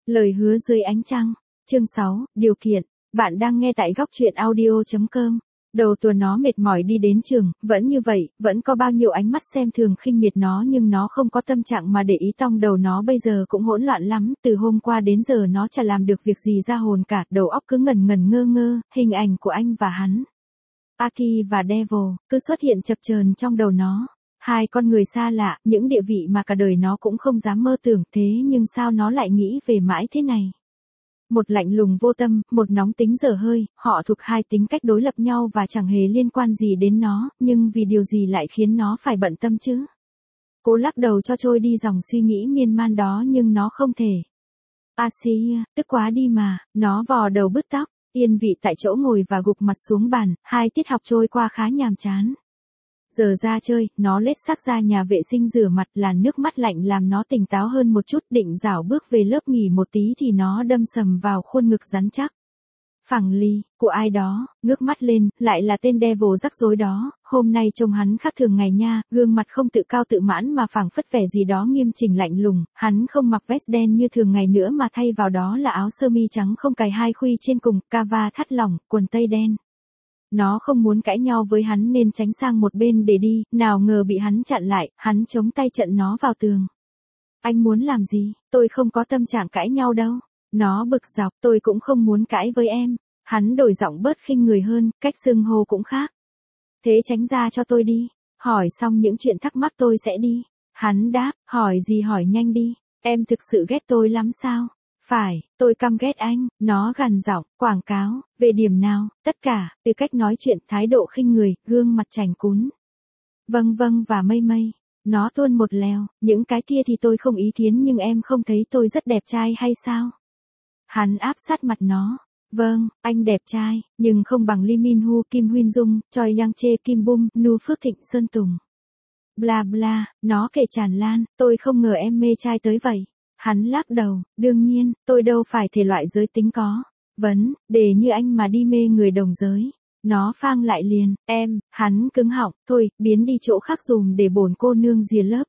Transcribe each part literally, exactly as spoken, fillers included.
Lời hứa dưới ánh trăng. Chương sáu, điều kiện. Bạn đang nghe tại góc truyện audio chấm com. Đầu tuần nó mệt mỏi đi đến trường, vẫn như vậy, vẫn có bao nhiêu ánh mắt xem thường khinh miệt nó nhưng nó không có tâm trạng mà để ý. Tông đầu nó bây giờ cũng hỗn loạn lắm, từ hôm qua đến giờ nó chả làm được việc gì ra hồn cả, đầu óc cứ ngần ngần ngơ ngơ, hình ảnh của anh và hắn, Aki và Devil, cứ xuất hiện chập chờn trong đầu nó. Hai con người xa lạ, những địa vị mà cả đời nó cũng không dám mơ tưởng, thế nhưng sao nó lại nghĩ về mãi thế này? Một lạnh lùng vô tâm, một nóng tính dở hơi, họ thuộc hai tính cách đối lập nhau và chẳng hề liên quan gì đến nó, nhưng vì điều gì lại khiến nó phải bận tâm chứ? Cố lắc đầu cho trôi đi dòng suy nghĩ miên man đó nhưng nó không thể. Asia, tức quá đi mà, nó vò đầu bứt tóc, yên vị tại chỗ ngồi và gục mặt xuống bàn, hai tiết học trôi qua khá nhàm chán. Giờ ra chơi, nó lết xác ra nhà vệ sinh rửa mặt, làn nước mắt lạnh làm nó tỉnh táo hơn một chút, định rảo bước về lớp nghỉ một tí thì nó đâm sầm vào khuôn ngực rắn chắc. Phẳng Ly, của ai đó, ngước mắt lên, lại là tên Devil rắc rối đó, hôm nay trông hắn khác thường ngày nha, gương mặt không tự cao tự mãn mà phảng phất vẻ gì đó nghiêm chỉnh lạnh lùng, hắn không mặc vest đen như thường ngày nữa mà thay vào đó là áo sơ mi trắng không cài hai khuy trên cùng, cava thắt lỏng, quần tây đen. Nó không muốn cãi nhau với hắn nên tránh sang một bên để đi, nào ngờ bị hắn chặn lại, hắn chống tay chặn nó vào tường. Anh muốn làm gì? Tôi không có tâm trạng cãi nhau đâu. Nó bực dọc, tôi cũng không muốn cãi với em. Hắn đổi giọng bớt khinh người hơn, cách xưng hô cũng khác. Thế tránh ra cho tôi đi. Hỏi xong những chuyện thắc mắc tôi sẽ đi. Hắn đáp, hỏi gì hỏi nhanh đi. Em thực sự ghét tôi lắm sao? Phải, tôi căm ghét anh, nó gằn giọng, quảng cáo, về điểm nào, tất cả, từ cách nói chuyện, thái độ khinh người, gương mặt chảnh cún. Vâng vâng và mây mây, nó tuôn một lèo, những cái kia thì tôi không ý kiến nhưng em không thấy tôi rất đẹp trai hay sao? Hắn áp sát mặt nó, vâng, anh đẹp trai, nhưng không bằng Lee Min Ho, Kim Huyên Dung, Choi Yang Che, Kim Bum, Nu Phước Thịnh, Sơn Tùng. Bla bla, nó kể tràn lan, tôi không ngờ em mê trai tới vậy. Hắn lắc đầu, đương nhiên, tôi đâu phải thể loại giới tính có. Vấn, đề như anh mà đi mê người đồng giới. Nó phang lại liền, em, hắn cứng họng, thôi, biến đi chỗ khác dùm để bổn cô nương rìa lớp.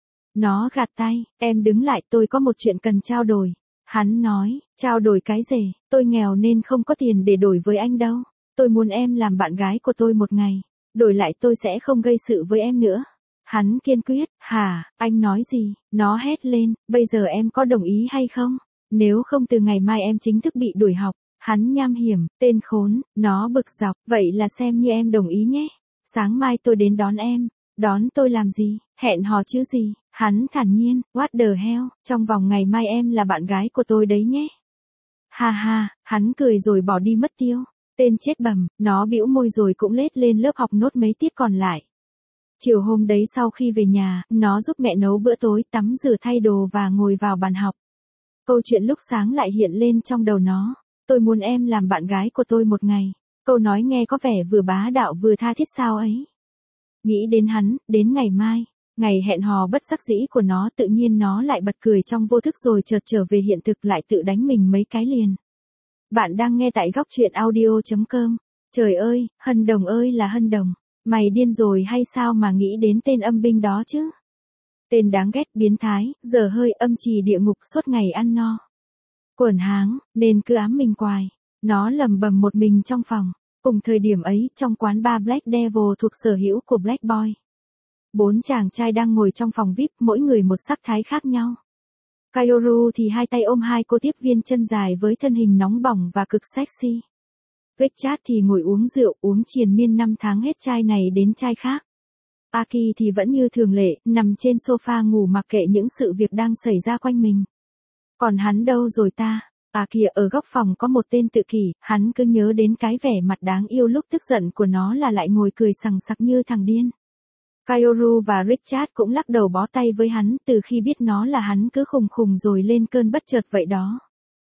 Nó gạt tay, em đứng lại, tôi có một chuyện cần trao đổi. Hắn nói, trao đổi cái gì, tôi nghèo nên không có tiền để đổi với anh đâu. Tôi muốn em làm bạn gái của tôi một ngày, đổi lại tôi sẽ không gây sự với em nữa. Hắn kiên quyết, hả, anh nói gì, nó hét lên, bây giờ em có đồng ý hay không? Nếu không từ ngày mai em chính thức bị đuổi học. Hắn nham hiểm, tên khốn, nó bực dọc, vậy là xem như em đồng ý nhé. Sáng mai tôi đến đón em, đón tôi làm gì, hẹn hò chứ gì, hắn thản nhiên, what the hell, trong vòng ngày mai em là bạn gái của tôi đấy nhé. Ha ha, hắn cười rồi bỏ đi mất tiêu, tên chết bầm, nó bĩu môi rồi cũng lết lên lớp học nốt mấy tiết còn lại. Chiều hôm đấy sau khi về nhà, nó giúp mẹ nấu bữa tối, tắm rửa thay đồ và ngồi vào bàn học. Câu chuyện lúc sáng lại hiện lên trong đầu nó. Tôi muốn em làm bạn gái của tôi một ngày. Câu nói nghe có vẻ vừa bá đạo vừa tha thiết sao ấy. Nghĩ đến hắn, đến ngày mai, ngày hẹn hò bất đắc dĩ của nó, tự nhiên nó lại bật cười trong vô thức rồi chợt trở về hiện thực, lại tự đánh mình mấy cái liền. Bạn đang nghe tại góc truyện audio chấm com. Trời ơi, Hân Đồng ơi là Hân Đồng. Mày điên rồi hay sao mà nghĩ đến tên âm binh đó chứ? Tên đáng ghét, biến thái, dở hơi, âm trì địa ngục, suốt ngày ăn no quẩn háng, nên cứ ám mình quài. Nó lầm bầm một mình trong phòng. Cùng thời điểm ấy, trong quán bar Black Devil thuộc sở hữu của Black Boy. Bốn chàng trai đang ngồi trong phòng vi ai pi, mỗi người một sắc thái khác nhau. Kaoru thì hai tay ôm hai cô tiếp viên chân dài với thân hình nóng bỏng và cực sexy. Richard thì ngồi uống rượu, uống triền miên năm tháng hết chai này đến chai khác. Aki thì vẫn như thường lệ, nằm trên sofa ngủ mặc kệ những sự việc đang xảy ra quanh mình. Còn hắn đâu rồi ta? À kìa, ở góc phòng có một tên tự kỷ, hắn cứ nhớ đến cái vẻ mặt đáng yêu lúc tức giận của nó là lại ngồi cười sằng sặc như thằng điên. Kaoru và Richard cũng lắc đầu bó tay với hắn, từ khi biết nó là hắn cứ khùng khùng rồi lên cơn bất chợt vậy đó.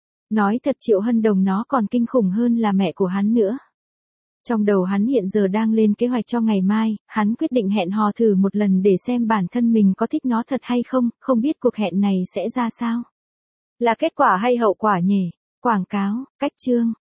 Nói thật, Triệu Hân Đồng nó còn kinh khủng hơn là mẹ của hắn nữa. Trong đầu hắn hiện giờ đang lên kế hoạch cho ngày mai, hắn quyết định hẹn hò thử một lần để xem bản thân mình có thích nó thật hay không, không biết cuộc hẹn này sẽ ra sao. Là kết quả hay hậu quả nhỉ? Quảng cáo, cách chương,